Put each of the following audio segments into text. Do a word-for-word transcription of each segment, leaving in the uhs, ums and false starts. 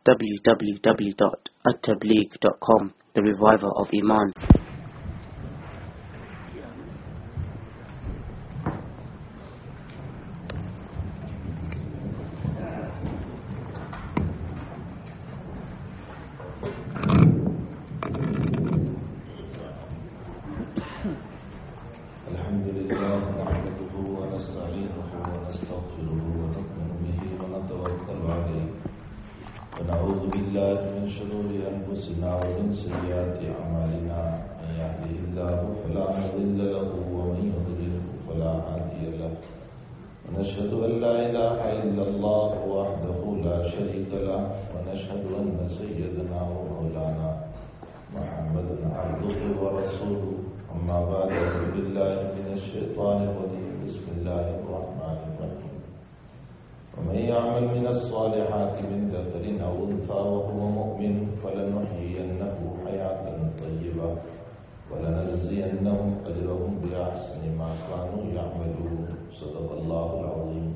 w w w dot at tabligh dot com, the reviver of Iman. ونشهد أن لا إله إلا الله وحده لا شريك له ونشهد أن سيدنا ومولانا محمدا عبده ورسوله أما بعد بالله من الشيطان الرجيم بسم الله الرحمن الرحيم ومن يعمل من الصالحات من ذكر أو أنثى وهو مؤمن فلنحيينه حياة طيبة ولنجزينهم أجرهم بأحسن ما كانوا يعملون صدق اللہ العظیم.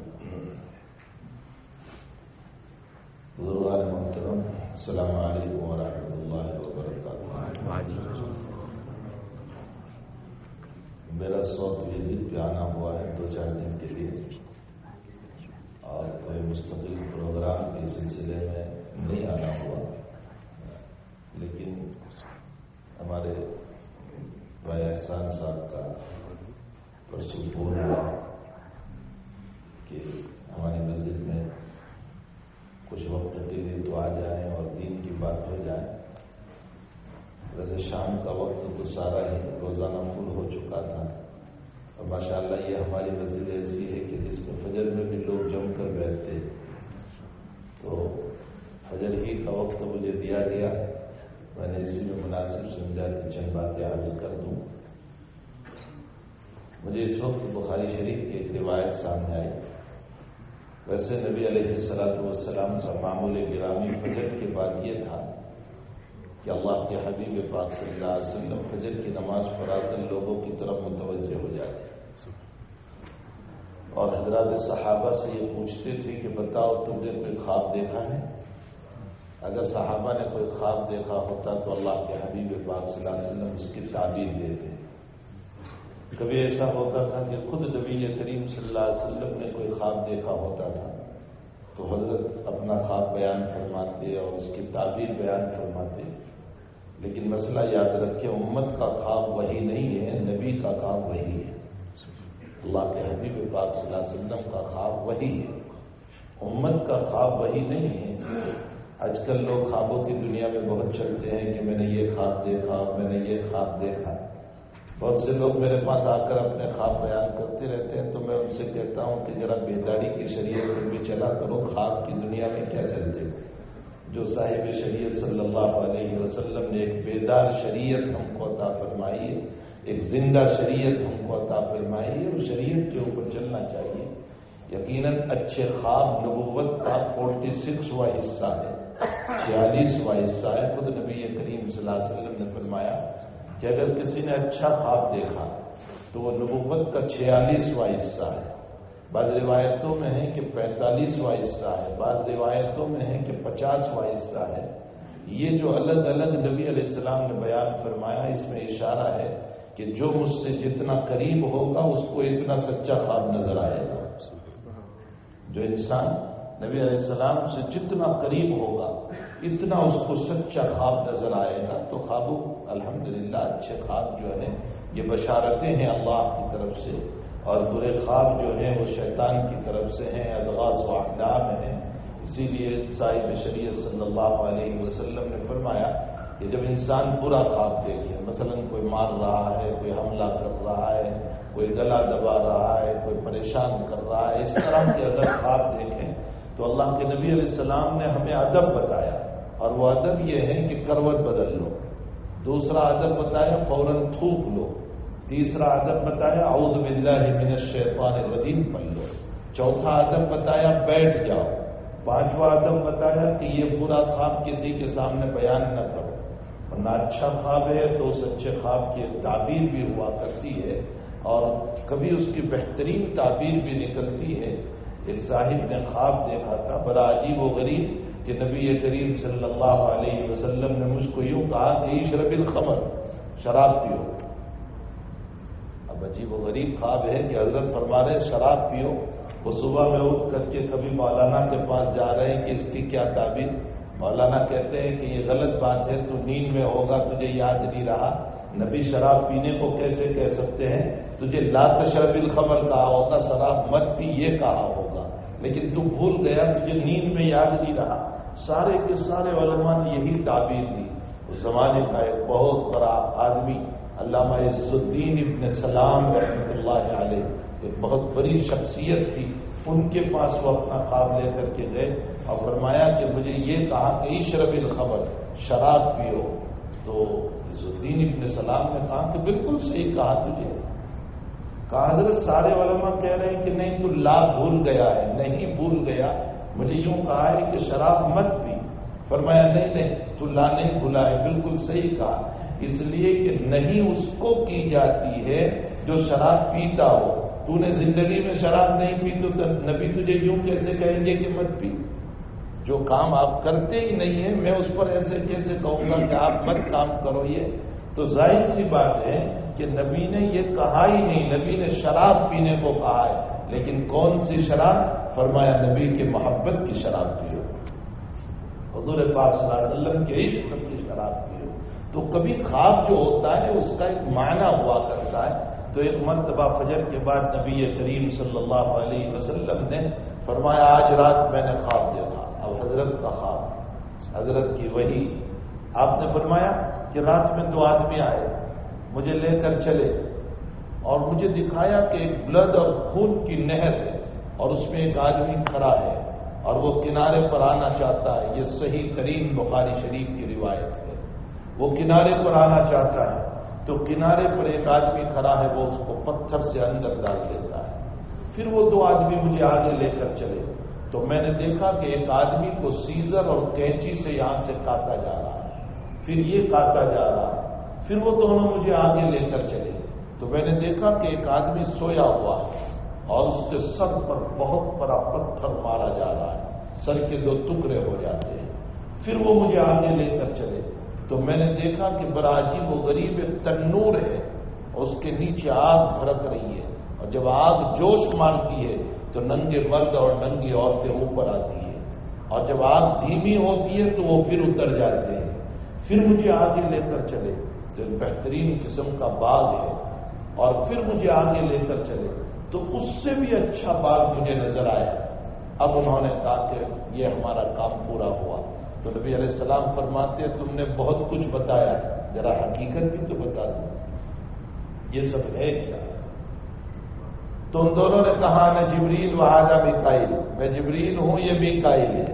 بزرگان محترم، السلام علیکم ورحمۃ اللہ وبرکاتہ. میرا سوت وزٹ پہ آنا ہوا ہے دو چار دن کے لیے، اور کوئی مستقل پروگرام کے سلسلے میں نہیں آنا ہوا، لیکن ہمارے بھائی احسان صاحب کا پرسوں فون ہوا کہ ہماری مسجد میں کچھ وقت کے لیے تو آ جائیں اور دین کی بات ہو جائے. ویسے شام کا وقت تو سارا ہی روزانہ فل ہو چکا تھا، اور ماشاءاللہ یہ ہماری مسجد ایسی ہے کہ جس میں فجر میں بھی لوگ جم کر بیٹھتے، تو فجر ہی کا وقت مجھے دیا گیا. میں نے اسی میں مناسب سمجھا کہ چند باتیں عرض کر دوں. مجھے اس وقت بخاری شریف کی ایک روایت سامنے آئی. ویسے نبی علیہ الصلوۃ والسلام کا معمول گرامی فجر کے بعد یہ تھا کہ اللہ کے حبیب پاک صلی اللہ علیہ وسلم فجر کی نماز پڑھا کر لوگوں کی طرف متوجہ ہو جاتے، اور حضرات صحابہ سے یہ پوچھتے تھے کہ بتاؤ تم نے کوئی خواب دیکھا ہے؟ اگر صحابہ نے کوئی خواب دیکھا ہوتا تو اللہ کے حبیب پاک صلی اللہ علیہ وسلم اس کی تعبیر دیتے. کبھی ایسا ہوتا تھا کہ خود نبی کریم صلی اللہ علیہ وسلم نے کوئی خواب دیکھا ہوتا تھا تو حضرت اپنا خواب بیان فرماتے اور اس کی تعبیر بیان فرماتے. لیکن مسئلہ یاد رکھیں، امت کا خواب وہی نہیں ہے، نبی کا خواب وہی ہے. اللہ کے حبیب پاک صلی اللہ علیہ وسلم کا خواب وہی ہے، امت کا خواب وہی نہیں ہے. آج کل لوگ خوابوں کی دنیا میں بہت چلتے ہیں کہ میں نے یہ خواب دیکھا، میں نے یہ خواب دیکھا. بہت سے لوگ میرے پاس آ کر اپنے خواب بیان کرتے رہتے ہیں، تو میں ان سے کہتا ہوں کہ ذرا بیداری کی شریعت پر بھی چلا کرو. خواب کی دنیا میں کیا چلتے ہو؟ جو صاحب شریعت صلی اللہ علیہ وسلم نے ایک بیدار شریعت ہم کو عطا فرمائی ہے، ایک زندہ شریعت ہم کو عطا فرمائی ہے، اور شریعت کے اوپر چلنا چاہیے. یقیناً اچھے خواب نبوت کا فورٹی سکسواں حصہ ہے، چھیالیسواں حصہ ہے. خود نبی کریم صلی اللہ علیہ وسلم نے فرمایا کہ اگر کسی نے اچھا خواب دیکھا تو وہ نبوت کا چھیالیسواں حصہ ہے. بعض روایتوں میں ہے کہ پینتالیسواں حصہ ہے، بعض روایتوں میں ہے کہ پچاسواں حصہ ہے. یہ جو الگ الگ نبی علیہ السلام نے بیان فرمایا، اس میں اشارہ ہے کہ جو مجھ سے جتنا قریب ہوگا اس کو اتنا سچا خواب نظر آئے گا. جو انسان نبی علیہ السلام سے جتنا قریب ہوگا اتنا اس کو سچا خواب نظر آئے گا. تو خوابوں الحمدللہ اچھے خواب جو ہیں یہ بشارتیں ہیں اللہ کی طرف سے، اور برے خواب جو ہیں وہ شیطان کی طرف سے ہیں، اضغاث و احلام ہیں. اسی لیے صاحب شریعت صلی اللہ علیہ وسلم نے فرمایا کہ جب انسان برا خواب دیکھے، مثلا کوئی مار رہا ہے، کوئی حملہ کر رہا ہے، کوئی گلا دبا رہا ہے، کوئی پریشان کر رہا ہے، اس طرح کے اگر خواب دیکھیں تو اللہ کے نبی علیہ السلام نے ہمیں ادب بتایا، اور وہ ادب یہ ہے کہ کروٹ بدل لو. دوسرا ادب بتایا فوراً تھوک لو. تیسرا ادب بتایا اعوذ باللہ من الشیطان الرجیم پڑھ لو. چوتھا ادب بتایا بیٹھ جاؤ. پانچواں ادب بتایا کہ یہ برا خواب کسی کے سامنے بیان نہ کرو. ورنہ اچھا خواب ہے تو اس اچھے خواب کی تعبیر بھی ہوا کرتی ہے، اور کبھی اس کی بہترین تعبیر بھی نکلتی ہے. ایک صاحب نے خواب دیکھا تھا بڑا عجیب و غریب کہ نبی کریم صلی اللہ علیہ وسلم نے مجھ کو یوں کہا کہ اشرب الخمر، شراب پیو۔ اب عجیب و غریب خواب ہے کہ حضرت فرما رہے شراب پیو، وہ صبح میں اٹھ کر کے کبھی مولانا کے پاس جا رہے ہیں کہ اس کی کیا تعبیر، مولانا کہتے ہیں کہ یہ غلط بات ہے، تو نیند میں ہوگا، تجھے یاد نہیں رہا، نبی شراب پینے کو کیسے کہہ سکتے ہیں، تجھے لا تشرب الخمر کہا ہوگا، شراب مت پی یہ کہا ہوگا، لیکن تو بھول گیا، تجھے نیند میں یاد نہیں رہا۔ سارے کے سارے علماء نے یہی تعبیر دی۔ اس زمانے کا ایک بہت بڑا آدمی علامہ عز الدین ابن سلام رحمۃ اللہ علیہ، ایک بہت بڑی شخصیت تھی، ان کے پاس وہ اپنا خواب لے کر کے گئے اور فرمایا کہ مجھے یہ کہا کہ اشرب الخمر، شراب پیو۔ تو عز الدین ابن سلام نے کہا کہ بالکل صحیح کہا تجھے۔ کہا حضرت سارے علماء کہہ رہے ہیں کہ نہیں تو لا بھول گیا ہے۔ نہیں بھول گیا، مجھے یوں کہا ہے کہ شراب مت پی۔ فرمایا نہیں نہیں تو لا نہیں بھولا ہے، بالکل صحیح کہا، اس لیے کہ نہیں اس کو کی جاتی ہے جو شراب پیتا ہو۔ تو نے زندگی میں شراب نہیں پی تو نبی تجھے یوں کیسے کہیں گے کہ مت پی؟ جو کام آپ کرتے ہی نہیں ہیں میں اس پر ایسے کیسے کہوں گا کہ آپ مت کام کرو؟ یہ تو ظاہر سی بات ہے کہ نبی نے یہ کہا ہی نہیں، نبی نے شراب پینے کو کہا ہے، لیکن کون سی شراب؟ فرمایا نبی کے محبت کی شراب پیو، حضور پاک صلی اللہ علیہ وسلم کے عشق کی شراب پیو۔ تو کبھی خواب جو ہوتا ہے اس کا ایک معنی ہوا کرتا ہے۔ تو ایک مرتبہ فجر کے بعد نبی کریم صلی اللہ علیہ وسلم نے فرمایا آج رات میں نے خواب دیکھا۔ اب حضرت کا خواب، حضرت کی وحی، آپ نے فرمایا کہ رات میں دو آدمی آئے، مجھے لے کر چلے اور مجھے دکھایا کہ ایک بلڈ اور خون کی نہر ہے اور اس میں ایک آدمی کھڑا ہے اور وہ کنارے پر آنا چاہتا ہے۔ یہ صحیح ترین بخاری شریف کی روایت ہے۔ وہ کنارے پر آنا چاہتا ہے تو کنارے پر ایک آدمی کھڑا ہے، وہ اس کو پتھر سے اندر ڈال دیتا ہے۔ پھر وہ دو آدمی مجھے آگے لے کر چلے تو میں نے دیکھا کہ ایک آدمی کو سیزر اور کینچی سے یہاں سے کاٹا جا رہا ہے، پھر یہ کاٹا جا رہا ہے، پھر وہ دونوں مجھے آگے لے کر چلے تو میں نے دیکھا کہ ایک آدمی سویا ہوا ہے اور اس کے سر پر بہت بڑا پتھر مارا جا رہا ہے، سر کے دو ٹکڑے ہو جاتے ہیں۔ پھر وہ مجھے آگے لے کر چلے تو میں نے دیکھا کہ بڑا عجیب و غریب ایک تنور ہے اور اس کے نیچے آگ بھڑک رہی ہے، اور جب آگ جوش مارتی ہے تو ننگے مرد اور ننگی عورتیں اوپر آتی ہیں، اور جب آگ دھیمی ہوتی ہے تو وہ پھر اتر جاتے ہیں۔ پھر مجھے آگے لے کر چلے تو ایک بہترین قسم کا باغ ہے، اور پھر مجھے آگے لے کر چلے تو اس سے بھی اچھا باغ مجھے نظر آیا۔ اب انہوں نے کہا کہ یہ ہمارا کام پورا ہوا۔ تو نبی علیہ السلام فرماتے ہیں تم نے بہت کچھ بتایا، ذرا حقیقت بھی تو بتا دو، یہ سب ہے کیا؟ تو ان دونوں نے کہا نہ جبریل وہذا میکائیل، میں جبریل ہوں، یہ میکائیل ہے،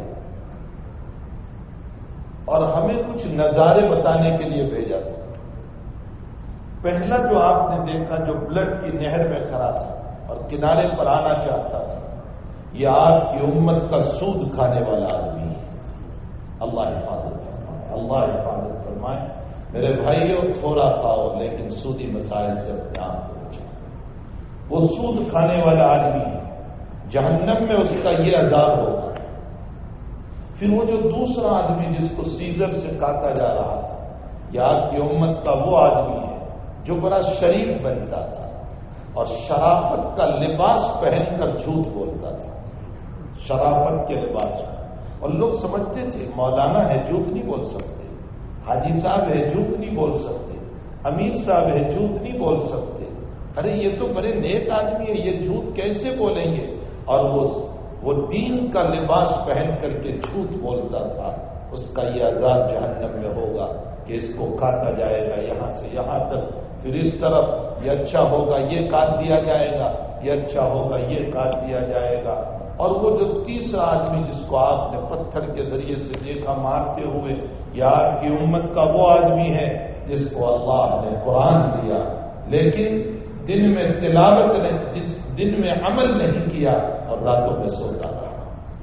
اور ہمیں کچھ نظارے بتانے کے لیے بھیجا تھا۔ پہلا جو آپ نے دیکھا جو بلڈ کی نہر میں کھڑا تھا اور کنارے پر آنا چاہتا تھا، یہ آپ کی امت کا سود کھانے والا آدمی ہے۔ اللہ حفاظت فرمائے، اللہ حفاظت فرمائے۔ میرے بھائیوں تھوڑا کھاؤ لیکن سودی مسائل سے اپنے آپ کو بچاؤ۔ وہ سود کھانے والا آدمی ہے، جہنم میں اس کا یہ عذاب ہوگا۔ پھر وہ جو دوسرا آدمی جس کو سیزر سے کاٹا جا رہا تھا، یہ آپ کی امت کا وہ آدمی ہے جو بڑا شریف بنتا تھا اور شرافت کا لباس پہن کر جھوٹ بولتا تھا، شرافت کے لباس میں، اور لوگ سمجھتے تھے مولانا ہے جھوٹ نہیں بول سکتے، حاجی صاحب ہے جھوٹ نہیں بول سکتے، امیر صاحب ہے جھوٹ نہیں بول سکتے، ارے یہ تو بڑے نیک آدمی ہے، یہ جھوٹ کیسے بولیں گے؟ اور وہ وہ دین کا لباس پہن کر کے جھوٹ بولتا تھا، اس کا یہ عذاب جہنم میں ہوگا کہ اس کو کاٹا جائے گا یہاں سے یہاں تک، پھر اس طرف یہ اچھا ہوگا یہ کاٹ دیا جائے گا، یہ اچھا ہوگا یہ کاٹ دیا جائے گا۔ اور وہ جو تیسرا آدمی جس کو آپ نے پتھر کے ذریعے سے دیکھا مارتے ہوئے، یہ آپ کی امت کا وہ آدمی ہے جس کو اللہ نے قرآن دیا لیکن دن میں تلاوت نے جس دن میں عمل نہیں کیا اور راتوں میں سوتا رہا۔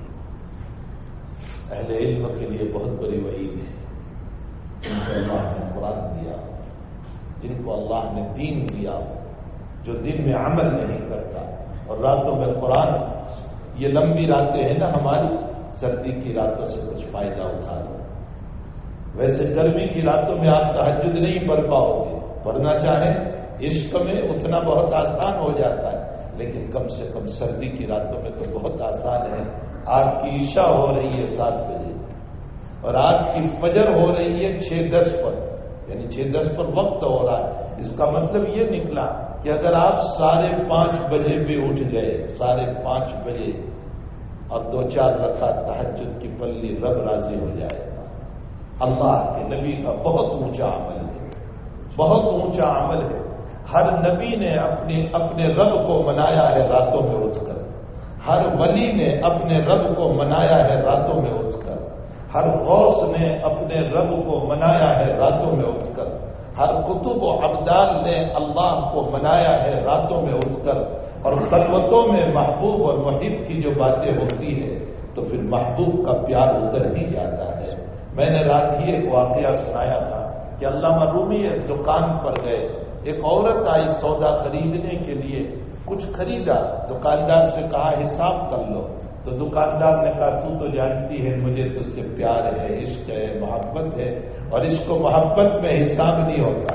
اہل علم کے لیے بہت بڑی وعید ہے، جن کو اللہ نے قرآن دیا، جن کو اللہ نے دین دیا، جو دن میں عمل نہیں کرتا اور راتوں میں قرآن۔ یہ لمبی راتیں ہیں نا ہماری، سردی کی راتوں سے کچھ فائدہ اٹھا لو. ویسے گرمی کی راتوں میں آپ تہجد نہیں پڑھ پاؤ گے، پڑھنا چاہیں عشق میں اتنا بہت آسان ہو جاتا ہے، لیکن کم سے کم سردی کی راتوں میں تو بہت آسان ہے. آپ کی عشاء ہو رہی ہے سات بجے اور آپ کی فجر ہو رہی ہے چھ دس پر، یعنی چھ دس پر وقت ہو رہا ہے. اس کا مطلب یہ نکلا کہ اگر آپ ساڑھے پانچ بجے بھی اٹھ گئے، ساڑھے پانچ بجے اور دو چار رکعت تہجد کی پلی، رب راضی ہو جائے گا. اللہ کے نبی کا بہت اونچا عمل ہے، بہت اونچا عمل ہے. ہر نبی نے اپنے اپنے رب کو منایا ہے راتوں میں اٹھ کر، ہر ولی نے اپنے رب کو منایا ہے راتوں میں اٹھ کر، ہر غوث نے اپنے رب کو منایا ہے راتوں میں اٹھ کر، ہر قطب و ابدال نے اللہ کو منایا ہے راتوں میں اٹھ کر. اور خلوتوں میں محبوب اور محب کی جو باتیں ہوتی ہیں تو پھر محبوب کا پیار اتر ہی جاتا ہے. میں نے رات ہی ایک واقعہ سنایا تھا کہ علامہ رومی ایک دکان پر گئے، ایک عورت آئی سودا خریدنے کے لیے، کچھ خریدا، دکاندار سے کہا حساب کر لو. تو دکاندار نے کہا تو تو جانتی ہے مجھے تجھ سے پیار ہے، عشق ہے، محبت ہے، اور اس کو محبت میں حساب نہیں ہوتا،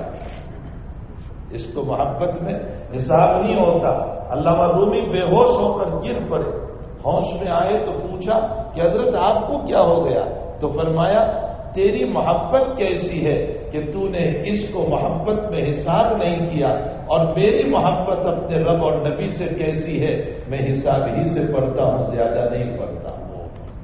اس کو محبت میں حساب نہیں ہوتا. علامہ رومی بے ہوش ہو کر گر پڑے. ہوش میں آئے تو پوچھا کہ حضرت آپ کو کیا ہو گیا؟ تو فرمایا تیری محبت کیسی ہے کہ تو نے اس کو محبت میں حساب نہیں کیا، اور میری محبت اپنے رب اور نبی سے کیسی ہے، میں حساب ہی سے پڑھتا ہوں، زیادہ نہیں پڑھتا ہوں،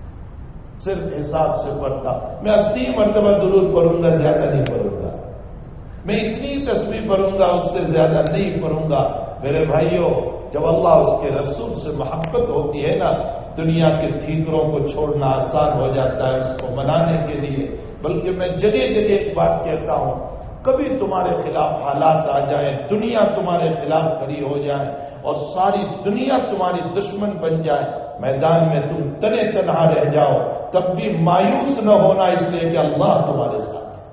صرف حساب سے پڑھتا ہوں. میں اسی مرتبہ درود پڑھوں گا، زیادہ نہیں پڑھوں گا. میں اتنی تسبیح پڑھوں گا، اس سے زیادہ نہیں پڑھوں گا. میرے بھائیوں، جب اللہ اس کے رسول سے محبت ہوتی ہے نا، دنیا کے ٹھیکروں کو چھوڑنا آسان ہو جاتا ہے اس کو منانے کے لیے. بلکہ میں جگہ جگہ ایک بات کہتا ہوں، کبھی تمہارے خلاف حالات آ جائیں، دنیا تمہارے خلاف کھڑی ہو جائے اور ساری دنیا تمہاری دشمن بن جائے، میدان میں تم تنے تنہا رہ جاؤ، تب بھی مایوس نہ ہونا، اس لیے کہ اللہ تمہارے ساتھ ہے،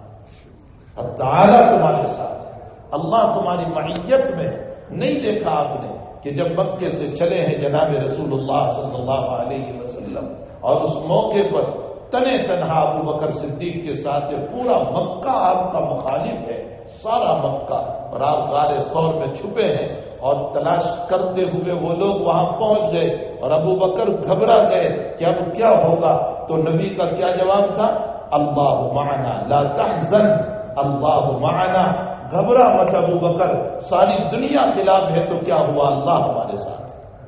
اب تعالیٰ تمہارے ساتھ ہے، اللہ تمہاری معیت میں. نہیں دیکھا آپ نے کہ جب مکے سے چلے ہیں جناب رسول اللہ صلی اللہ علیہ وسلم، اور اس موقع پر تنے تنہا ابو بکر صدیق کے ساتھ پورا مکہ آپ کا مخالف ہے، سارا مکہ، اور آپ غار ثور میں چھپے ہیں، اور تلاش کرتے ہوئے وہ لوگ وہاں پہنچ گئے، اور ابو بکر گھبرا گئے کہ اب کیا ہوگا. تو نبی کا کیا جواب تھا؟ اللہ معنا لا تحزن، اللہ معنا، گھبرا مت ابو بکر، ساری دنیا خلاف ہے تو کیا ہوا، اللہ ہمارے ساتھ.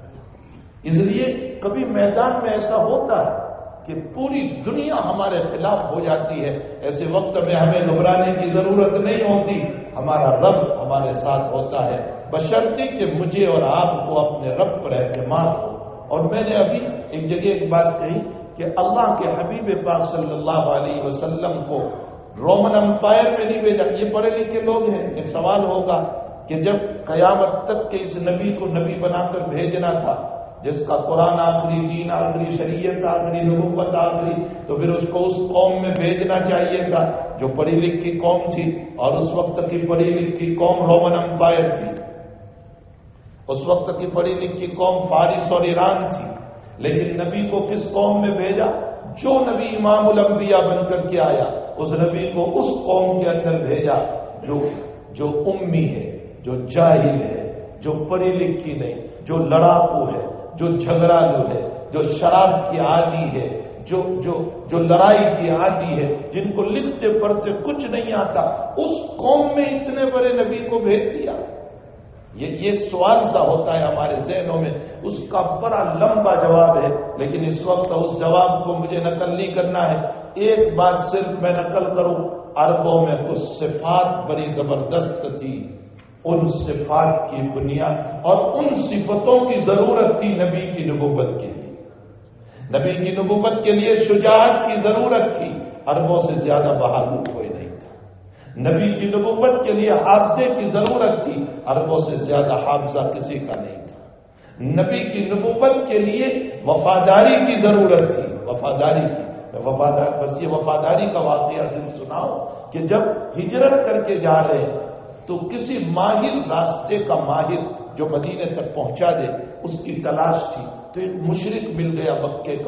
اس لیے کبھی میدان میں ایسا ہوتا ہے کہ پوری دنیا ہمارے خلاف ہو جاتی ہے، ایسے وقت میں ہمیں گھبرانے کی ضرورت نہیں ہوتی، ہمارا رب ہمارے ساتھ ہوتا ہے، بشرطے کہ مجھے اور آپ کو اپنے رب پر اعتماد ہو. اور میں نے ابھی ایک جگہ ایک بات کہی کہ اللہ کے حبیب پاک صلی اللہ علیہ وسلم کو رومن امپائر میں نہیں بھیجا. یہ پڑھے لکھے لوگ ہیں، ایک سوال ہوگا کہ جب قیامت تک کے اس نبی کو نبی بنا کر بھیجنا تھا، جس کا قرآن آخری، دین آخری، شریعت آخری، نبوت آخری، تو پھر اس کو اس قوم میں بھیجنا چاہیے تھا جو پڑھی لکھی قوم تھی، اور اس وقت کی پڑھی لکھی قوم رومن امپائر تھی، اس وقت کی پڑھی لکھی قوم فارس اور ایران تھی. لیکن نبی کو کس قوم میں بھیجا؟ جو نبی امام الانبیاء بن کر کے آیا، اس نبی کو اس قوم کے اندر بھیجا جو جو امی ہے، جو جاہل ہے، جو پڑھی لکھی نہیں، جو لڑاکو ہے، جو جھگڑالو ہے، جو شراب کی عادی ہے، جو جو جو لڑائی کی عادی ہے، جن کو لکھتے پڑھتے کچھ نہیں آتا، اس قوم میں اتنے بڑے نبی کو بھیج دیا. یہ ایک سوال سا ہوتا ہے ہمارے ذہنوں میں، اس کا بڑا لمبا جواب ہے، لیکن اس وقت اس جواب کو مجھے نقل نہیں کرنا ہے. ایک بات صرف میں نقل کروں، عربوں میں کچھ صفات بڑی زبردست تھی، ان صفات کی بنیاد اور ان صفتوں کی ضرورت تھی نبی کی نبوت کے لیے. نبی کی نبوت کے لیے شجاعت کی ضرورت تھی، عربوں سے زیادہ بہادر کوئی نہیں تھا. نبی کی نبوت کے لیے حافظے کی ضرورت تھی، عربوں سے زیادہ حافظہ کسی کا نہیں تھا. نبی کی نبوت کے لیے وفاداری کی ضرورت تھی، وفاداری کی وفادار بس یہ وفاداری کا واقعہ صرف سناؤ کہ جب ہجرت کر کے جا رہے تو کسی ماہر راستے کا ماہر جو مدینے تک پہنچا دے اس کی تلاش تھی. تو ایک مشرک مل گیا مکے کا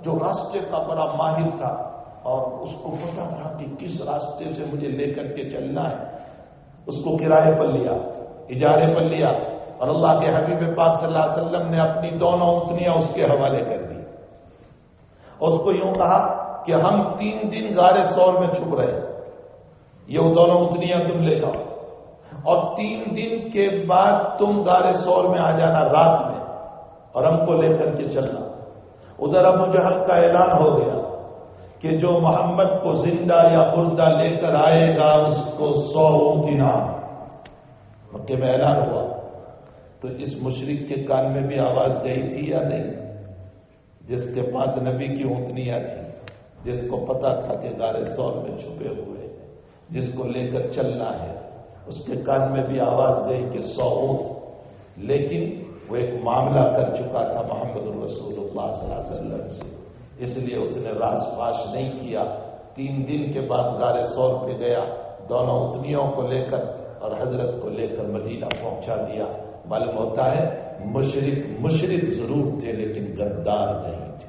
جو راستے کا بڑا ماہر تھا اور اس کو پتا تھا کہ کس راستے سے مجھے لے کر کے چلنا ہے، اس کو کرائے پر لیا، اجارے پر لیا، اور اللہ کے حبیب پاک صلی اللہ علیہ وسلم نے اپنی دونوں اونٹنیاں اس کے حوالے کر دی اور اس کو یوں کہا کہ ہم تین دن غار ثور میں چھپ رہے، یہ دونوں اونٹنیاں تم لے جاؤ اور تین دن کے بعد تم غار ثور میں آ جانا رات میں اور ہم کو لے کر کے چلنا۔ ادھر ابو جہل کا اعلان ہو گیا کہ جو محمد کو زندہ یا مردہ لے کر آئے گا اس کو سو اونٹ انعام۔ مکے میں اعلان ہوا تو اس مشرک کے کان میں بھی آواز گئی تھی یا نہیں؟ جس کے پاس نبی کی اونٹنیاں تھیں، جس کو پتا تھا کہ غار ثور میں چھپے ہوئے، جس کو لے کر چلنا ہے، اس کے کان میں بھی آواز گئی کہ سو اونٹ۔ لیکن وہ ایک معاملہ کر چکا تھا محمد الرسول اللہ صلی اللہ علیہ وسلم سے، اس لیے اس نے راز فاش نہیں کیا۔ تین دن کے بعد غار ثور پہ گیا دونوں اونٹنیوں کو لے کر اور حضرت کو لے کر مدینہ پہنچا دیا۔ معلوم ہوتا ہے مشرک مشرک ضرور تھے لیکن غدار نہیں تھے۔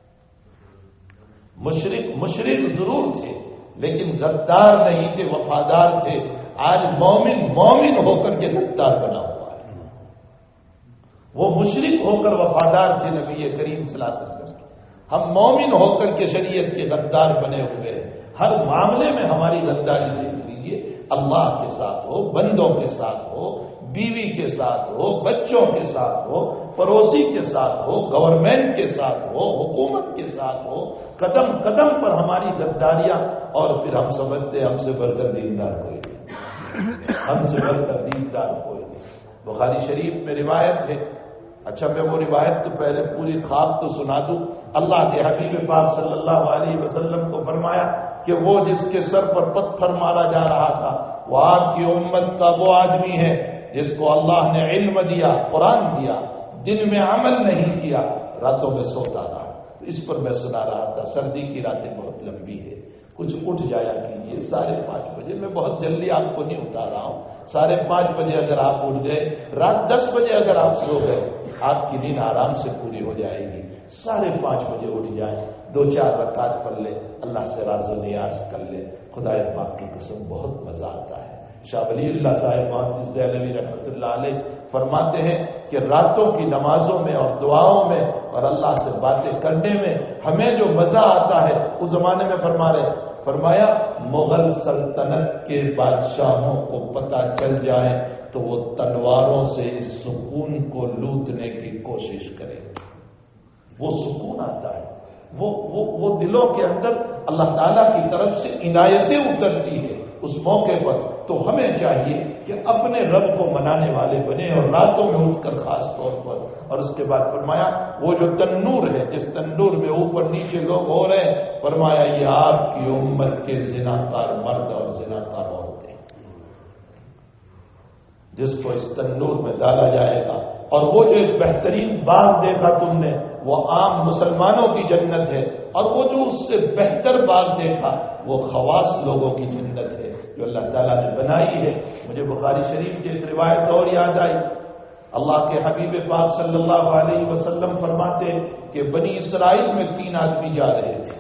مشرک مشرک ضرور تھے لیکن غدار نہیں تھے، وفادار تھے۔ آج مومن مومن ہو کر کے غدار بنا ہوا ہے، وہ مشرک ہو کر وفادار تھے نبی کریم صلی اللہ علیہ وسلم۔ ہم مومن ہو کر کے شریعت کے غدار بنے ہوئے ہیں۔ ہر معاملے میں ہماری غداری دیکھ لیجیے، اللہ کے ساتھ ہو، بندوں کے ساتھ ہو، بیوی کے ساتھ ہو، بچوں کے ساتھ ہو، پڑوسی کے ساتھ ہو، گورنمنٹ کے ساتھ ہو، حکومت کے ساتھ ہو، قدم قدم پر ہماری غداریاں، اور پھر ہم سمجھتے ہم سے بڑھ کر دیندار کوئی نہیں، ہم سے بڑھ کر دیندار کوئی نہیں۔ بخاری شریف میں روایت ہے، اچھا میں وہ روایت تو پہلے پوری خواب تو سنا دوں۔ اللہ کے حبیب پاک صلی اللہ علیہ وسلم کو فرمایا کہ وہ جس کے سر پر پتھر مارا جا رہا تھا وہ آپ کی امت کا وہ آدمی ہے جس کو اللہ نے علم دیا، قرآن دیا، دن میں عمل نہیں کیا، راتوں میں سوتا رہا۔ اس پر میں سنا رہا تھا، سردی کی راتیں بہت لمبی ہے، کچھ اٹھ جایا کیجیے ساڑھے پانچ بجے، میں بہت جلدی آپ کو نہیں اٹھا رہا ہوں، ساڑھے پانچ بجے اگر آپ اٹھ گئے، رات دس بجے اگر آپ سو گئے، آپ کی نیند آرام سے پوری ہو جائے گی۔ ساڑھے پانچ بجے اٹھ جائیں، دو چار رکعت پڑھ لے، اللہ سے راز و نیاز کر لے، خدا پاک کی قسم بہت مزہ آتا ہے۔ شاہ ولی اللہ صاحب محمد دہلوی رحمۃ اللہ علیہ فرماتے ہیں کہ راتوں کی نمازوں میں اور دعاؤں میں اور اللہ سے باتیں کرنے میں ہمیں جو مزہ آتا ہے، اس زمانے میں فرما رہے فرمایا مغل سلطنت کے بادشاہوں کو پتہ چل جائے تو وہ تلواروں سے اس سکون کو لوٹنے کی کوشش کریں۔ وہ سکون آتا ہے، وہ وہ وہ دلوں کے اندر اللہ تعالیٰ کی طرف سے عنایتیں اترتی ہے اس موقع پر۔ تو ہمیں چاہیے کہ اپنے رب کو منانے والے بنے اور راتوں میں اٹھ کر خاص طور پر۔ اور اس کے بعد فرمایا وہ جو تنور ہے، جس تنور میں اوپر نیچے لوگ ہو رہے ہیں، فرمایا یہ آپ کی امت کے زناکار مرد اور زناکار عورتیں، جس کو اس تنور میں ڈالا جائے گا۔ اور وہ جو ایک بہترین باغ دیکھا تم نے، وہ عام مسلمانوں کی جنت ہے، اور وہ جو اس سے بہتر باغ دیکھا وہ خواص لوگوں کی جنت ہے جو اللہ تعالیٰ نے بنائی ہے۔ مجھے بخاری شریف کی ایک روایت اور یاد آئی، اللہ کے حبیب پاک صلی اللہ علیہ وسلم فرماتے کہ بنی اسرائیل میں تین آدمی جا رہے تھے،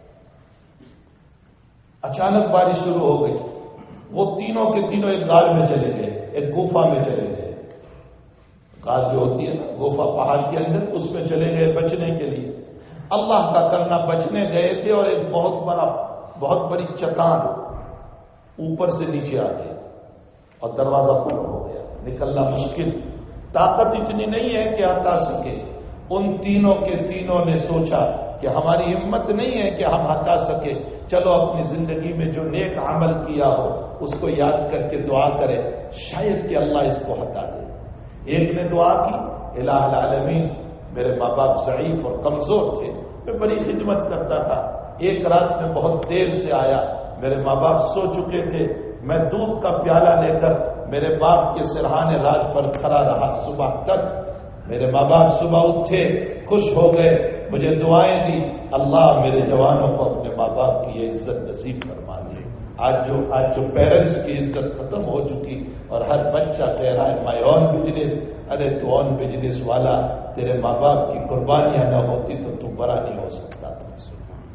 اچانک بارش شروع ہو گئی، وہ تینوں کے تینوں ایک غار میں چلے گئے، ایک گفا میں چلے گئے۔ غار جو ہوتی ہے نا گفا پہاڑ کے اندر، اس میں چلے گئے بچنے کے لیے۔ اللہ کا کرنا بچنے گئے تھے اور ایک بہت بڑا بہت بڑی چٹان اوپر سے نیچے آ گئی اور دروازہ بند ہو گیا، نکلنا مشکل، طاقت اتنی نہیں ہے کہ ہٹا سکے۔ ان تینوں کے تینوں نے سوچا کہ ہماری ہمت نہیں ہے کہ ہم ہٹا سکے، چلو اپنی زندگی میں جو نیک عمل کیا ہو اس کو یاد کر کے دعا کرے، شاید کہ اللہ اس کو ہٹا دے۔ ایک نے دعا کی، الہ العالمین میرے ماں باپ ضعیف اور کمزور تھے، میں بڑی خدمت کرتا تھا، ایک رات میں بہت دیر سے آیا، میرے ماں باپ سو چکے تھے، میں دودھ کا پیالہ لے کر میرے باپ کے سرہانے راج پر کھڑا رہا صبح تک۔ میرے ماں باپ صبح اٹھے، خوش ہو گئے، مجھے دعائیں دی، اللہ میرے جوانوں کو اپنے ماں باپ کی یہ عزت نصیب فرما دی۔ آج جو آج جو پیرنٹس کی عزت ختم ہو چکی اور ہر بچہ کہہ رہا ہے مائی اون بزنس، ارے تو اون بزنس والا، تیرے ماں باپ کی قربانیاں نہ ہوتی تو تو بڑا نہیں ہو سکتا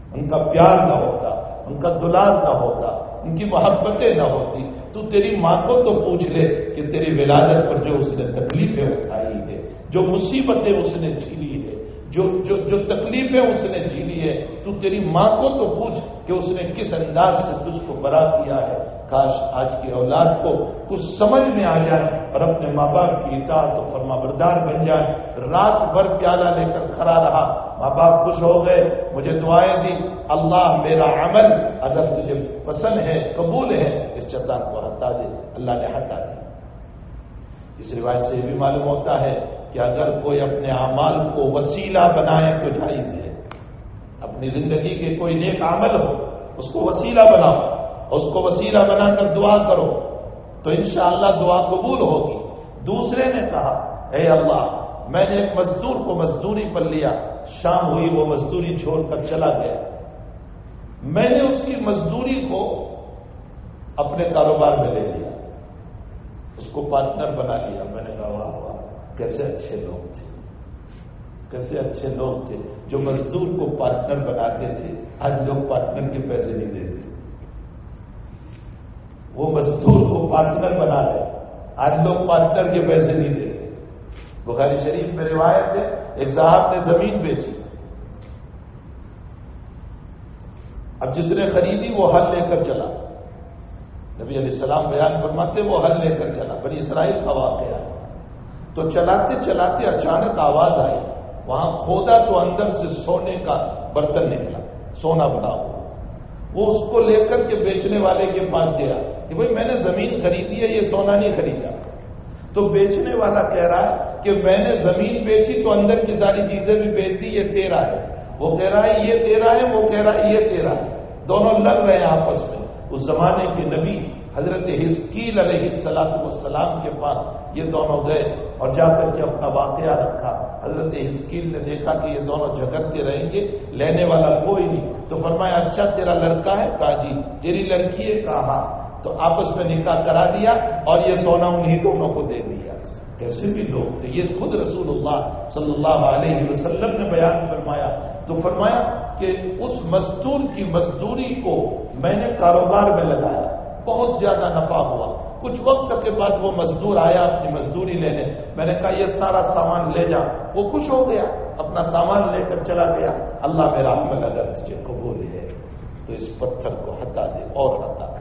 ان کا پیار نہ ہوتا، ان کا دلال نہ ہوتا، ان کی محبتیں نہ ہوتی، تو تیری ماں کو تو پوچھ لے کہ تیری ولادت پر جو اس نے تکلیفیں اٹھائی ہے، جو مصیبتیں اس نے جھیلی ہے، جو جو جو تکلیفیں اس نے جھیلی ہے، تو تیری ماں کو تو پوچھ کہ اس نے کس انداز سے تجھ کو بڑا کیا ہے۔ کاش آج کی اولاد کو کچھ سمجھ میں آ جائے اور اپنے ماں باپ کی اطاعت و فرما بردار بن جائے۔ رات بھر پیالہ لے کر کھڑا رہا، ماں باپ خوش ہو گئے، مجھے دعائیں دی، اللہ میرا عمل اگر تجھے پسند ہے، قبول ہے، اس چٹان کو ہٹا دے، اللہ نے ہٹا دیا۔ اس روایت سے یہ بھی معلوم ہوتا ہے کہ اگر کوئی اپنے اعمال کو وسیلہ بنائے تو جائز ہے۔ اپنی زندگی کے کوئی نیک عمل ہو، اس کو وسیلہ بناؤ، اس کو وسیلہ بنا کر دعا کرو تو انشاءاللہ دعا قبول ہوگی۔ دوسرے نے کہا، اے اللہ، میں نے ایک مزدور کو مزدوری پر لیا، شام ہوئی وہ مزدوری چھوڑ کر چلا گیا، میں نے اس کی مزدوری کو اپنے کاروبار میں لے لیا، اس کو پارٹنر بنا لیا۔ میں نے کہا واہ واہ، کیسے اچھے لوگ تھے، کیسے اچھے لوگ تھے جو مزدور کو پارٹنر بناتے تھے۔ آج لوگ پارٹنر کے پیسے نہیں دیتے، وہ مزدور کو پارٹنر بنا لے، آج لوگ پارٹنر کے پیسے نہیں دیتے۔ بخاری شریف میں روایت ہے، ایک صاحب نے زمین بیچی، اب جس نے خریدی وہ ہل لے کر چلا، نبی علیہ السلام بیان فرماتے وہ ہل لے کر چلا، بنی اسرائیل کا واقعہ ہے۔ تو چلاتے چلاتے اچانک آواز آئی، وہاں کھودا تو اندر سے سونے کا برتن نکلا، سونا بنا ہوا۔ وہ اس کو لے کر کے بیچنے والے کے پاس گیا کہ بھائی میں نے زمین خریدی ہے، یہ سونا نہیں خریدا۔ تو بیچنے والا کہہ رہا ہے کہ میں نے زمین بیچی تو اندر کی ساری چیزیں بھی بیچ دی، یہ تیرا ہے۔ وہ کہہ رہا ہے یہ تیرا ہے، وہ کہہ رہا ہے یہ تیرا ہے، دونوں لڑ رہے ہیں آپس میں۔ اس زمانے کے نبی حضرت حزقیل علیہ الصلوۃ والسلام کے پاس یہ دونوں گئے اور جا کر کے اپنا واقعہ رکھا۔ حضرت حزقیل نے دیکھا کہ یہ دونوں جھگڑتے رہیں گے، لینے والا کوئی نہیں، تو فرمایا اچھا تیرا لڑکا ہے؟ کہا جی۔ تیری لڑکی ہے؟ کہا ہاں۔ تو آپس میں نکاح کرا دیا اور یہ سونا انہیں دونوں کو دے دیا۔ کیسے بھی لوگ تھے، یہ خود رسول اللہ صلی اللہ علیہ وسلم نے بیان فرمایا۔ تو فرمایا کہ اس مزدور کی مزدوری کو میں نے کاروبار میں لگایا، بہت زیادہ نفع ہوا۔ کچھ وقت کے بعد وہ مزدور آیا اپنی مزدوری لینے، میں نے کہا یہ سارا سامان لے جا، وہ خوش ہو گیا، اپنا سامان لے کر چلا گیا۔ اللہ میرا عمل اگر تجھے قبول ہے تو اس پتھر کو ہٹا دے اور ہٹا دے۔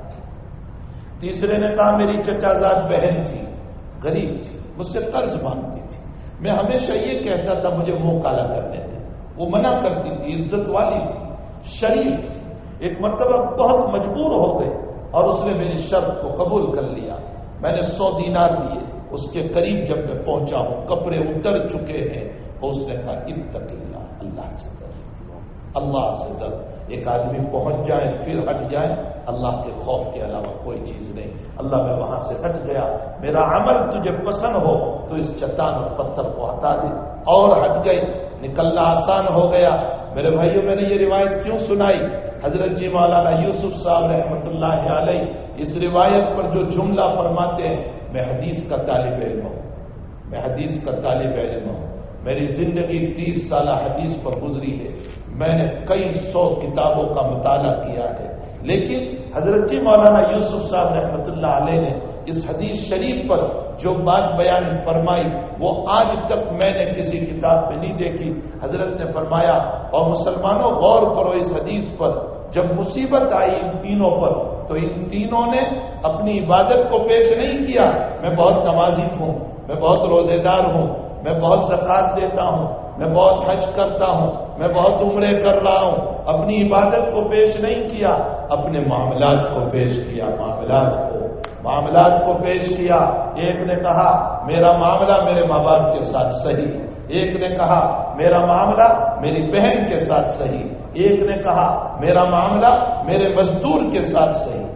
تیسرے نے کہا میری چچا زاد بہن تھی، غریب تھی، مجھ سے قرض مانگتی تھی، میں ہمیشہ یہ کہتا تھا مجھے منہ کالا کرنے دے، وہ منع کرتی تھی، عزت والی تھی، شریف تھی۔ ایک مرتبہ بہت مجبور ہو گئے اور اس نے میری شرط کو قبول کر لیا، میں نے سو دینار دیے، اس کے قریب جب میں پہنچا ہوں کپڑے اتر چکے ہیں، اور اس نے کہا اتق اللہ، اللہ سے ڈر، اللہ سے ڈر۔ ایک آدمی پہنچ جائے پھر ہٹ جائے، اللہ کے خوف کے علاوہ کوئی چیز نہیں۔ اللہ میں وہاں سے ہٹ گیا، میرا عمل تجھے پسند ہو تو اس چٹان اور پتھر کو ہٹا دے، اور ہٹ گئے، نکلنا آسان ہو گیا۔ میرے بھائیوں میں نے یہ روایت کیوں سنائی؟ حضرت جی مولانا یوسف صاحب رحمۃ اللہ علیہ اس روایت پر جو جملہ فرماتے ہیں، میں حدیث کا طالب علم ہوں، میں حدیث کا طالب علم ہوں، میری زندگی تیس سالہ حدیث پر گزری ہے، میں نے کئی سو کتابوں کا مطالعہ کیا ہے، لیکن حضرت جی مولانا یوسف صاحب رحمۃ اللہ علیہ نے اس حدیث شریف پر جو بات بیان فرمائی وہ آج تک میں نے کسی کتاب میں نہیں دیکھی۔ حضرت نے فرمایا اور مسلمانوں غور کرو اس حدیث پر، جب مصیبت آئی ان تینوں پر تو ان تینوں نے اپنی عبادت کو پیش نہیں کیا، میں بہت نمازی ہوں، میں بہت روزے دار ہوں، میں بہت زکوٰۃ دیتا ہوں، میں بہت حج کرتا ہوں، میں بہت عمرے کر رہا ہوں، اپنی عبادت کو پیش نہیں کیا، اپنے معاملات کو پیش کیا، معاملات کو معاملات کو پیش کیا۔ ایک نے کہا میرا معاملہ میرے ماں باپ کے ساتھ صحیح، ایک نے کہا میرا معاملہ میری بہن کے ساتھ صحیح، ایک نے کہا میرا معاملہ میرے مزدور کے ساتھ صحیح۔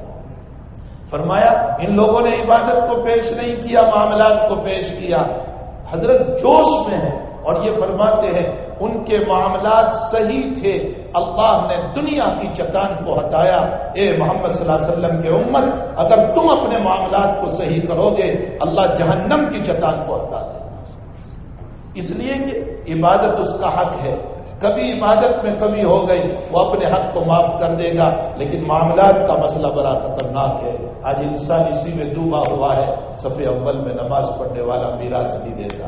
فرمایا ان لوگوں نے عبادت کو پیش نہیں کیا، معاملات کو پیش کیا۔ حضرت جوش میں ہے اور یہ فرماتے ہیں ان کے معاملات صحیح تھے، اللہ نے دنیا کی چٹان کو ہٹایا۔ اے محمد صلی اللہ علیہ وسلم کے امت، اگر تم اپنے معاملات کو صحیح کرو گے اللہ جہنم کی چٹان کو ہٹا دے، اس لیے کہ عبادت اس کا حق ہے، کبھی عبادت میں کمی ہو گئی وہ اپنے حق کو معاف کر دے گا، لیکن معاملات کا مسئلہ بڑا خطرناک ہے۔ آج انسان اسی میں ڈوبا ہوا ہے، صف اول میں نماز پڑھنے والا میراث نہیں دیتا،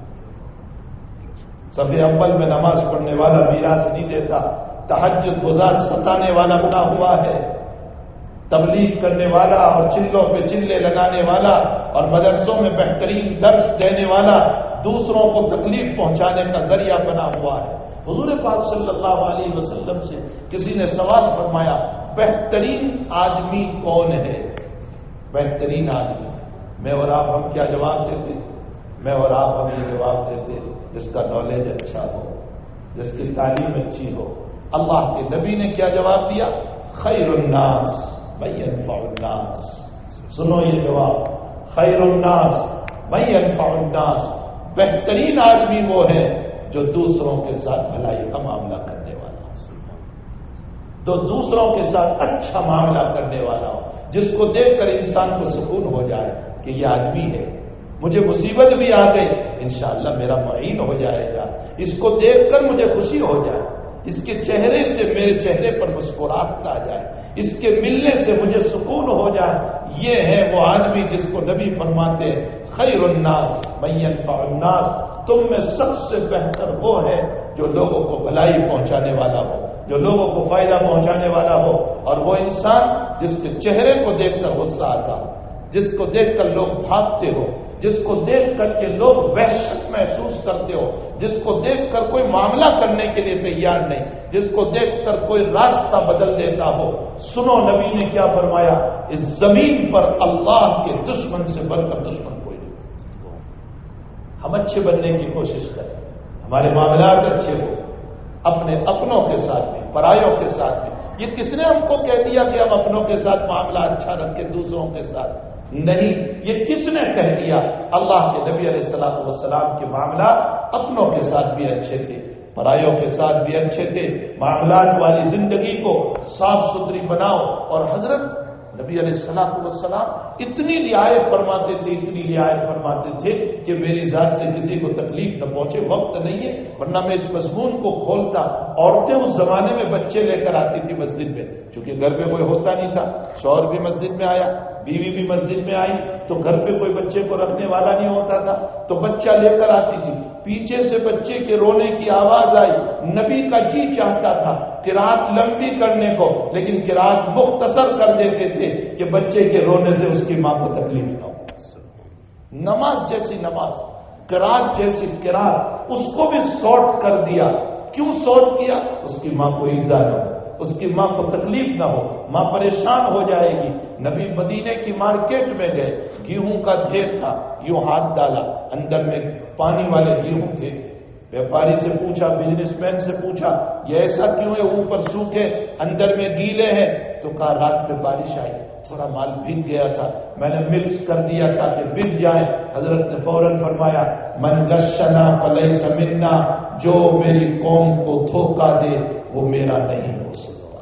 صف اول میں نماز پڑھنے والا میراث نہیں دیتا، تہجد گزار ستانے والا بنا ہوا ہے، تبلیغ کرنے والا اور چلوں پہ چلے لگانے والا اور مدرسوں میں بہترین درس دینے والا دوسروں کو تکلیف پہنچانے کا ذریعہ بنا ہوا ہے۔ حضور پاک صلی اللہ علیہ وسلم سے کسی نے سوال فرمایا، بہترین آدمی کون ہے؟ بہترین آدمی، میں اور آپ ہم کیا جواب دیتے؟ میں اور آپ ہم یہ جواب دیتے جس کا نالج اچھا ہو، جس کی تعلیم اچھی ہو۔ اللہ کے نبی نے کیا جواب دیا؟ خیر الناس من ينفع الناس۔ سنو یہ جواب، خیر الناس من ينفع الناس، بہترین آدمی وہ ہے جو دوسروں کے ساتھ بھلائی کا معاملہ کرنے والا ہو، تو دوسروں کے ساتھ اچھا معاملہ کرنے والا ہو، جس کو دیکھ کر انسان کو سکون ہو جائے کہ یہ آدمی ہے، مجھے مصیبت بھی آ گئی انشاءاللہ میرا معین ہو جائے گا، اس کو دیکھ کر مجھے خوشی ہو جائے، اس کے چہرے سے میرے چہرے پر مسکراہٹ آ جائے، اس کے ملنے سے مجھے سکون ہو جائے۔ یہ ہے وہ آدمی جس کو نبی فرماتے ہیں خیر الناس من ينفع الناس، تم میں سب سے بہتر وہ ہے جو لوگوں کو بھلائی پہنچانے والا ہو، جو لوگوں کو فائدہ پہنچانے والا ہو، اور وہ انسان جس کے چہرے کو دیکھ کر غصہ آتا ہو، جس کو دیکھ کر لوگ بھاگتے ہو، جس کو دیکھ کر کے لوگ وحشت محسوس کرتے ہو، جس کو دیکھ کر کوئی معاملہ کرنے کے لیے تیار نہیں، جس کو دیکھ کر کوئی راستہ بدل دیتا ہو۔ سنو نبی نے کیا فرمایا، اس زمین پر اللہ کے دشمن سے بڑھ کر دشمن کوئی نہیں۔ ہم اچھے بننے کی کوشش کریں، ہمارے معاملات اچھے ہو، اپنے اپنوں کے ساتھ بھی پرایوں کے ساتھ بھی۔ یہ کس نے ہم کو کہہ دیا کہ ہم اپنوں کے ساتھ معاملہ اچھا رکھیں دوسروں کے ساتھ؟ نہیں، یہ کس نے کہہ دیا؟ اللہ کے نبی علیہ الصلوۃ والسلام کے معاملات اپنوں کے ساتھ بھی اچھے تھے، پرایوں کے ساتھ بھی اچھے تھے۔ معاملات والی زندگی کو صاف ستھری بناؤ، اور حضرت نبی علیہ الصلوۃ والسلام اتنی رعایت فرماتے تھے اتنی رعایت فرماتے تھے کہ میری ذات سے کسی کو تکلیف نہ پہنچے۔ وقت نہیں ہے ورنہ میں اس مضمون کو کھولتا۔ عورتیں اس زمانے میں بچے لے کر آتی تھی مسجد میں، چونکہ گھر پہ کوئی ہوتا نہیں تھا، شوہر بھی مسجد میں آیا، بیوی بھی مسجد میں آئی، تو گھر پہ کوئی بچے کو رکھنے والا نہیں ہوتا تھا، تو بچہ لے کر آتی تھی۔ پیچھے سے بچے کے رونے کی آواز آئی، نبی کا جی چاہتا تھا قرات لمبی کرنے کو، لیکن قرات مختصر کر دیتے تھے کہ بچے کے رونے سے اس کی ماں کو تکلیف نہ ہو۔ نماز جیسی نماز، قرات جیسی قرات، اس کو بھی سارٹ کر دیا۔ کیوں سارٹ کیا؟ اس کی ماں کو ایذا نہ ہو، اس کی ماں کو تکلیف نہ ہو، ماں پریشان ہو جائے گی۔ نبی مدینے کی مارکیٹ میں گئے، گیہوں کا ڈھیر تھا، یوں ہاتھ ڈالا، اندر میں پانی والے گیہوں تھے۔ ویپاری سے پوچھا، بزنس مین سے پوچھا، یہ ایسا کیوں ہے؟ اوپر سوکھے اندر میں گیلے ہیں۔ تو کہا رات میں بارش آئی، تھوڑا مال بھیگ گیا تھا، میں نے مکس کر دیا تاکہ بک جائے۔ حضرت نے فوراً فرمایا، من غشنا فلیس منا، جو میری قوم کو دھوکہ دے وہ میرا نہیں ہو سکتا۔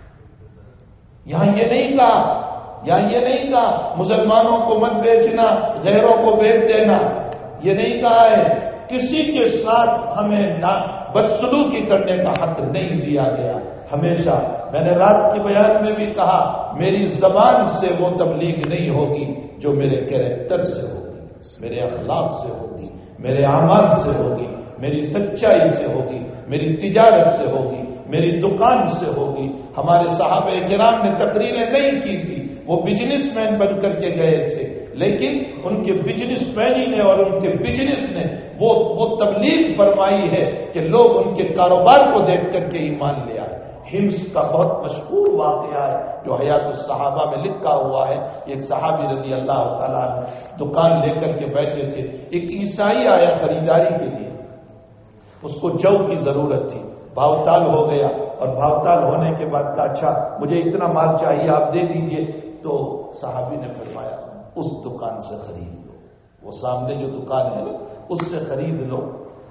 یہاں یہ نہیں کہا یہاں یہ نہیں کہا مسلمانوں کو مت بیچنا، غیروں کو بیچ دینا، یہ نہیں کہا ہے۔ کسی کے ساتھ ہمیں نہ بدسلوکی کرنے کا حق نہیں دیا گیا۔ ہمیشہ میں نے رات کے بیان میں بھی کہا، میری زبان سے وہ تبلیغ نہیں ہوگی جو میرے کیریکٹر سے ہوگی، میرے اخلاق سے ہوگی، میرے اعمال سے ہوگی، میری سچائی سے ہوگی، میری تجارت سے ہوگی، میری دکان سے ہوگی۔ ہمارے صحابہ کرام نے تقریریں نہیں کی تھی، وہ بزنس مین بن کر کے گئے تھے، لیکن ان کے بزنس مینی نے اور ان کے بزنس نے وہ وہ تبلیغ فرمائی ہے کہ لوگ ان کے کاروبار کو دیکھ کر کے ایمان لے آئے۔ ہمس کا بہت مشہور واقعہ ہے جو حیات الصحابہ میں لکھا ہوا ہے۔ ایک صحابی رضی اللہ تعالیٰ عنہ دکان لے کر کے بیٹھے تھے، ایک عیسائی آیا خریداری کے لیے، اس کو جو کی ضرورت تھی، بھاؤ تال ہو گیا، اور بھاؤ تال ہونے کے بعد کہا اچھا مجھے اتنا مال چاہیے آپ دے دیجئے۔ تو صحابی نے فرمایا اس دکان سے خرید لو، وہ سامنے جو دکان ہے نا اس سے خرید لو۔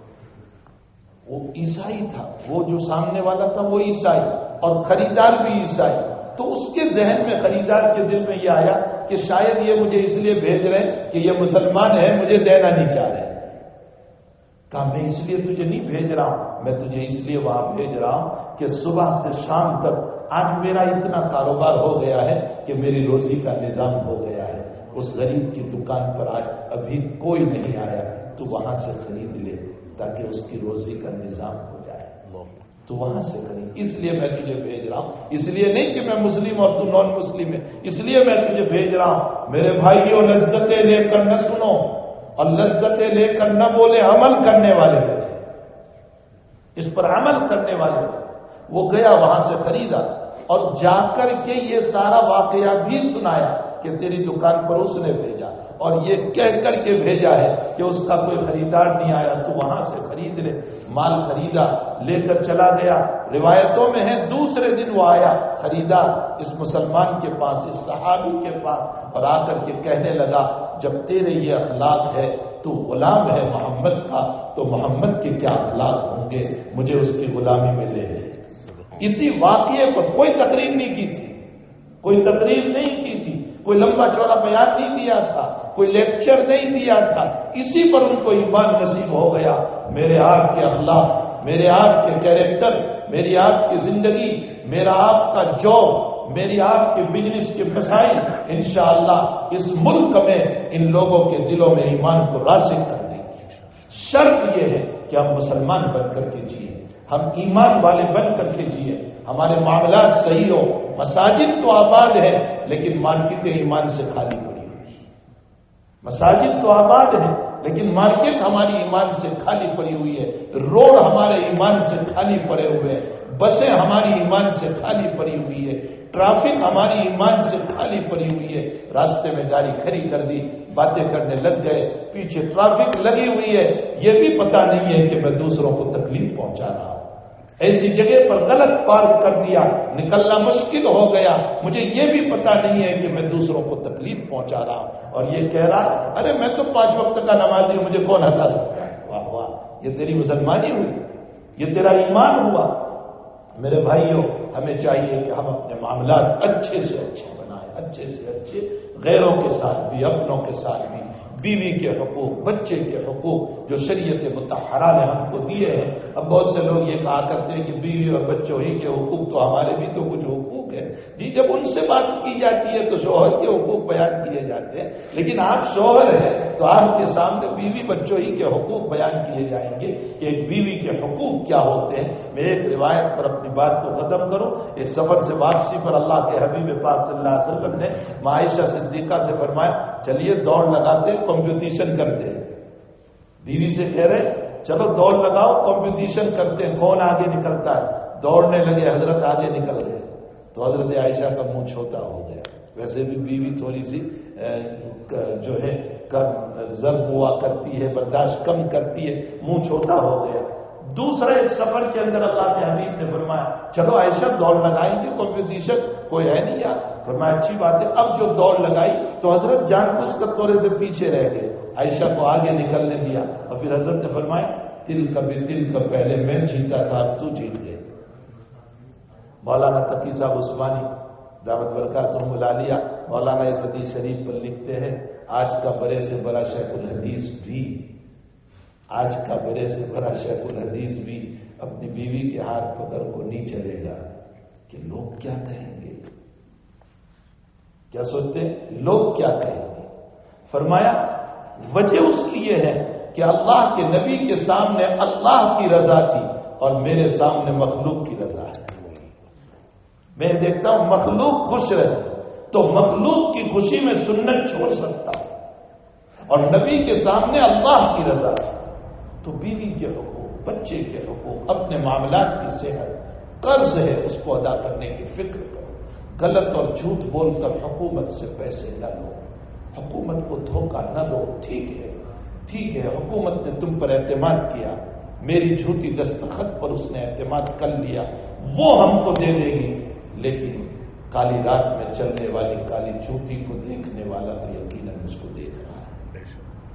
وہ عیسائی تھا، وہ جو سامنے والا تھا وہ عیسائی، اور خریدار بھی عیسائی۔ تو اس کے ذہن میں، خریدار کے دل میں یہ آیا کہ شاید یہ مجھے اس لیے بھیج رہے ہیں کہ یہ مسلمان ہے، مجھے دینا نہیں چاہ رہے۔ کہا میں اس لیے تجھے نہیں بھیج رہا ہوں، میں تجھے اس لیے وہاں بھیج رہا ہوں کہ صبح سے شام تک آج میرا اتنا کاروبار ہو گیا ہے کہ میری روزی کا نظام ہو گیا ہے. اس غریب کی دکان پر آج ابھی کوئی نہیں آیا, تو وہاں سے خرید لے تاکہ اس کی روزی کا نظام ہو جائے. تو وہاں سے خرید, اس لیے میں تجھے بھیج رہا ہوں. اس لیے نہیں کہ میں مسلم اور تو نان مسلم ہے, اس لیے میں تجھے بھیج رہا ہوں. میرے بھائیوں, لذتیں لے کر نہ سنو اور لذتیں لے کر نہ بولے, عمل کرنے والے بولے, اس پر عمل کرنے والے. وہ گیا وہاں سے خریدا اور جا کر کے یہ سارا واقعہ بھی سنایا کہ تیری دکان پر اس نے بھیجا, اور یہ کہہ کر کے بھیجا ہے کہ اس کا کوئی خریدار نہیں آیا, تو وہاں سے خرید لے. مال خریدا, لے کر چلا گیا. روایتوں میں ہے دوسرے دن وہ آیا, خریدا اس مسلمان کے پاس, اس صحابی کے پاس, اور آ کر کے کہنے لگا جب تیرے یہ اخلاق ہے, تو غلام ہے محمد کا, تو محمد کے کیا اخلاق ہوں گے, مجھے اس کی غلامی میں لے لے. اسی واقعے پر کوئی تقریر نہیں کی تھی, کوئی تقریر نہیں کی تھی, کوئی لمبا چوڑا بیان نہیں دیا تھا, کوئی لیکچر نہیں دیا تھا. اسی پر ان کو ایمان نصیب ہو گیا. میرے آپ کے اخلاق, میرے آپ کے کیریکٹر, میری آپ کی زندگی, میرا آپ کا جاب, میری آپ کے بزنس کے مسائل انشاءاللہ اس ملک میں ان لوگوں کے دلوں میں ایمان کو راسخ کر دیں گے. شرط یہ ہے کہ ہم مسلمان بن کر کے جیے, ہم ایمان والے بن کر کے جیے, ہمارے معاملات صحیح ہو. مساجد تو آباد ہے لیکن مارکیٹیں ایمان سے خالی پڑی ہوئی. مساجد تو آباد ہے لیکن مارکیٹ ہماری ایمان سے خالی پڑی ہوئی ہے. روڈ ہمارے ایمان سے خالی پڑے ہوئے ہیں, بسیں ہماری ایمان سے خالی پڑی ہوئی ہے, ٹرافک ہماری ایمان سے خالی پڑی ہوئی ہے. راستے میں گاڑی کھڑی کر دی, باتیں کرنے لگ گئے, پیچھے ٹرافک لگی ہوئی ہے, یہ بھی پتا نہیں ہے کہ میں دوسروں کو تکلیف پہنچا رہا ہوں. ایسی جگہ پر غلط پارک کر دیا, نکلنا مشکل ہو گیا, مجھے یہ بھی پتا نہیں ہے کہ میں دوسروں کو تکلیف پہنچا رہا ہوں. اور یہ کہہ رہا ارے میں تو پانچ وقت کا نمازی ہوں, مجھے کون ہٹا سکتا ہے. واہ واہ, یہ تیری مسلمانی ہوئی, یہ تیرا ایمان ہوا. میرے بھائیوں, ہمیں چاہیے کہ ہم اپنے معاملات اچھے سے اچھے بنائیں, اچھے سے اچھے, غیروں کے ساتھ بھی, اپنوں کے ساتھ بھی. بیوی کے حقوق, بچے کے حقوق جو شریعت مطہرہ نے ہم کو دیے ہیں. اب بہت سے لوگ یہ کہا کرتے ہیں کہ بیوی اور بچوں ہی کے حقوق, تو ہمارے بھی تو کچھ حقوق ہیں. جی, جب ان سے بات کی جاتی ہے تو شوہر کے حقوق بیان کیے جاتے ہیں, لیکن آپ شوہر ہیں تو آپ کے سامنے بیوی بچوں ہی کے حقوق بیان کیے جائیں گے کہ ایک بیوی کے حقوق کیا ہوتے ہیں. میں ایک روایت پر اپنی بات کو ختم کروں. ایک سفر سے واپسی پر اللہ کے حبیب پاک صلی اللہ علیہ وسلم نے عائشہ صدیقہ سے فرمایا چلیے دوڑ لگاتے, کمپٹیشن کرتے ہیں. بیوی سے کہہ رہے چلو دوڑ لگاؤ, کمپٹیشن کرتے ہیں, کون آگے نکلتا ہے. دوڑنے لگے, حضرت آگے نکل گئے تو حضرت عائشہ کا منہ چھوٹا ہو گیا. ویسے بھی بیوی تھوڑی سی جو ہے ضرب ہوا کرتی ہے, برداشت کم کرتی ہے, منہ چھوٹا ہو گیا. دوسرا ایک سفر کے اندر اللہ کے حبیب نے فرمایا چلو عائشہ دوڑ لگائیں گے, کمپٹیشن کوئی ہے نہیں یار. فرمایا اچھی بات ہے. اب جو دوڑ لگائی تو حضرت جان بوجھ کر تھوڑے سے پیچھے رہ گئے, عائشہ کو آگے نکلنے دیا, اور پھر حضرت نے فرمایا تل کبھی تل کا پہلے میں جیتا تھا, اب تو جیت گئے. مولانا تقی صاحب عثمانی دعوت برکاتہم العالیہ مولانا اس حدیث شریف پر لکھتے ہیں آج کا بڑے سے بڑا شیخ الحدیث بھی آج کا بڑے سے بڑا شیخ الحدیث بھی اپنی بیوی کے ہاتھ پکڑ کو نہیں چلے گا کہ لوگ کیا کہیں گے. کیا سوچتے ہیں لوگ کیا کہیں گے؟ فرمایا وجہ اس لیے ہے کہ اللہ کے نبی کے سامنے اللہ کی رضا تھی اور میرے سامنے مخلوق کی رضا ہے. میں دیکھتا ہوں مخلوق خوش رہے تو مخلوق کی خوشی میں سنت چھوڑ سکتا ہوں, اور نبی کے سامنے اللہ کی رضا تھی. تو بیوی کے حقوق, بچے کے حقوق, اپنے معاملات کی صحت, قرض ہے اس کو ادا کرنے کی فکر کرو. غلط اور جھوٹ بول کر حکومت سے پیسے نہ لو, حکومت کو دھوکہ نہ دو. ٹھیک ہے ٹھیک ہے حکومت نے تم پر اعتماد کیا, میری جھوٹی دستخط پر اس نے اعتماد کر لیا, وہ ہم کو دے دے گی, لیکن کالی رات میں چلنے والی کالی جھوٹی کو دیکھنے والا تو یقیناً اس کو دیکھ رہا ہے.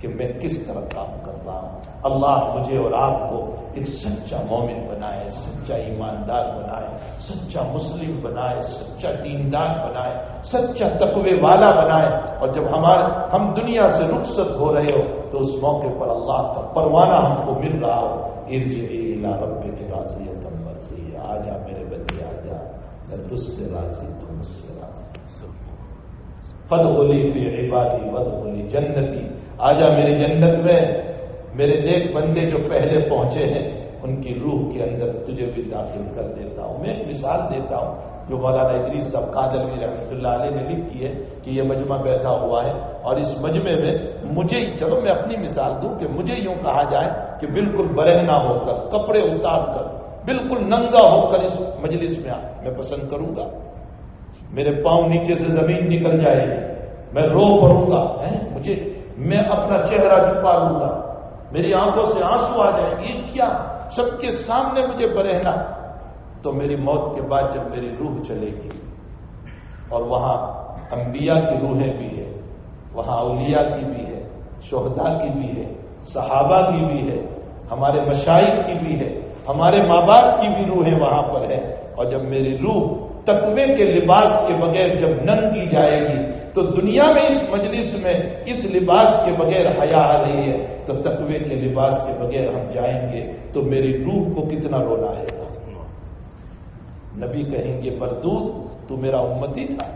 کہ میں کس طرح کام کر رہا ہوں. اللہ مجھے اور آپ کو ایک سچا مومن بنائے، سچا ایماندار بنائے، سچا مسلم بنائے، سچا دیندار بنائے، سچا تقوی والا بنائے. اور جب ہمارے ہم دنیا سے رخصت ہو رہے ہو تو اس موقع پر اللہ کا پروانہ ہم کو مل رہا ہو، ارجعی الی ربک راضیۃ مرضیہ، آ جا میرے بندے آ جا، میں تجھ سے راضی تو مجھ سے راضی. فادخلی فی عبادی وادخلی جنتی، آ جا میری جنت میں. میرے نیک بندے جو پہلے پہنچے ہیں ان کی روح کے اندر تجھے بھی داخل کر دیتا ہوں. میں ایک مثال دیتا ہوں جو مولانا ادریس صاحب قادری رحمۃ اللہ علیہ نے لکھی ہے کہ یہ مجمع بیٹھا ہوا ہے اور اس مجمع میں مجھے، چلو میں اپنی مثال دوں کہ مجھے یوں کہا جائے کہ بالکل برہنہ ہو کر، کپڑے اتار کر، بالکل ننگا ہو کر اس مجلس میں آ، میں پسند کروں گا. میرے پاؤں نیچے سے زمین نکل جائے گی، میں رو پڑوں گا، مجھے میں اپنا چہرہ چھپا لوں گا، میری آنکھوں سے آنسو آ جائیں گے، کیا سب کے سامنے مجھے برہنا. تو میری موت کے بعد جب میری روح چلے گی اور وہاں انبیاء کی روحیں بھی ہے، وہاں اولیاء کی بھی ہے، شہداء کی بھی ہے، صحابہ کی بھی ہے، ہمارے مشائخ کی بھی ہے، ہمارے ماں باپ کی بھی روحیں وہاں پر ہے. اور جب میری روح تقوی کے لباس کے بغیر جب ننگی جائے گی تو دنیا میں اس مجلس میں اس لباس کے بغیر حیا آ رہی ہے، تو تقوی کے لباس کے بغیر ہم جائیں گے تو میری روح کو کتنا رونا آئے گا. نبی کہیں گے بردود تو میرا امتی تھا.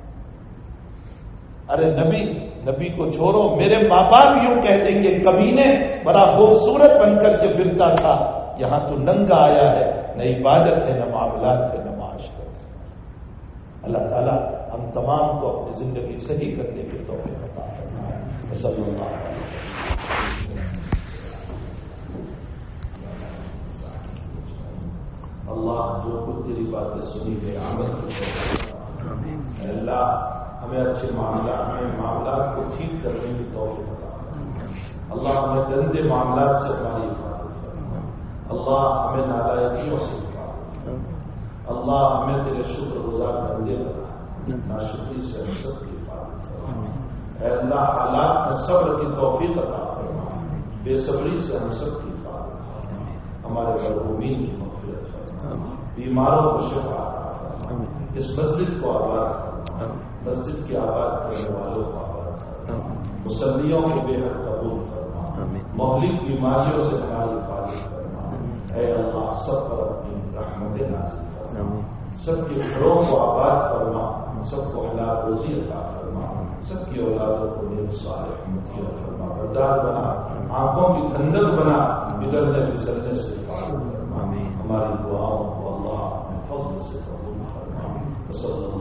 ارے نبی نبی کو چھوڑو، میرے ماں باپ یوں کہہ دیں گے کمینے بڑا خوبصورت بن کر کے پھرتا تھا، یہاں تو ننگا آیا ہے، نہ عبادت ہے، نہ معاملات ہے، نہ معاشرت ہے. اللہ تعالیٰ ہم تمام کو اپنی زندگی صحیح کرنے کی توفیق عطا فرمائے. صلی اللہ علیہ وسلم. اللہ جو کچھ تیری باتیں سنی ہے عمل کی، اللہ ہمیں اچھے معاملات ہمیں معاملات کو ٹھیک کرنے کی توفیق عطا فرمائے. اللہ ہمیں گندے معاملات سے ہماری حفاظت فرمائے. اللہ ہمیں نالائقیوں سے حفاظت فرمائے. اللہ ہمیں تیرے شکر گزار بندے بنا، ناشکری سے ہم سب کی حفاظت فرمائے. اے اللہ حالات میں صبر کی توفیق عطا فرمائے، بے صبری سے ہم سب کی حفاظت فرمائے. ہمارے مرحومین کی مغفرت فرمائے، بیماروں کو شفا عطا فرمائے. اس مسجد کو آباد فرمائے، مسجد کے آباد کرنے والوں کو آباد فرمائے، مصلیوں کو بے حد قبول فرمائے، مہلک بیماریوں سے ہماری حفاظت فرمائے. اے اللہ سب پر اپنی رحمت نازل فرما، سب کے گھروں کو آباد فرما، سب کو حلال روزی عطا فرما، سب کی اولادوں کو نیک صالح مطیع فرما بردار بنا، آنکھوں کی ٹھنڈک بنا، بگڑنے پھسلنے سے حفاظت فرما. ہماری دعاؤں کو اللہ اپنے فضل سے قبول فرما. صلی اللہ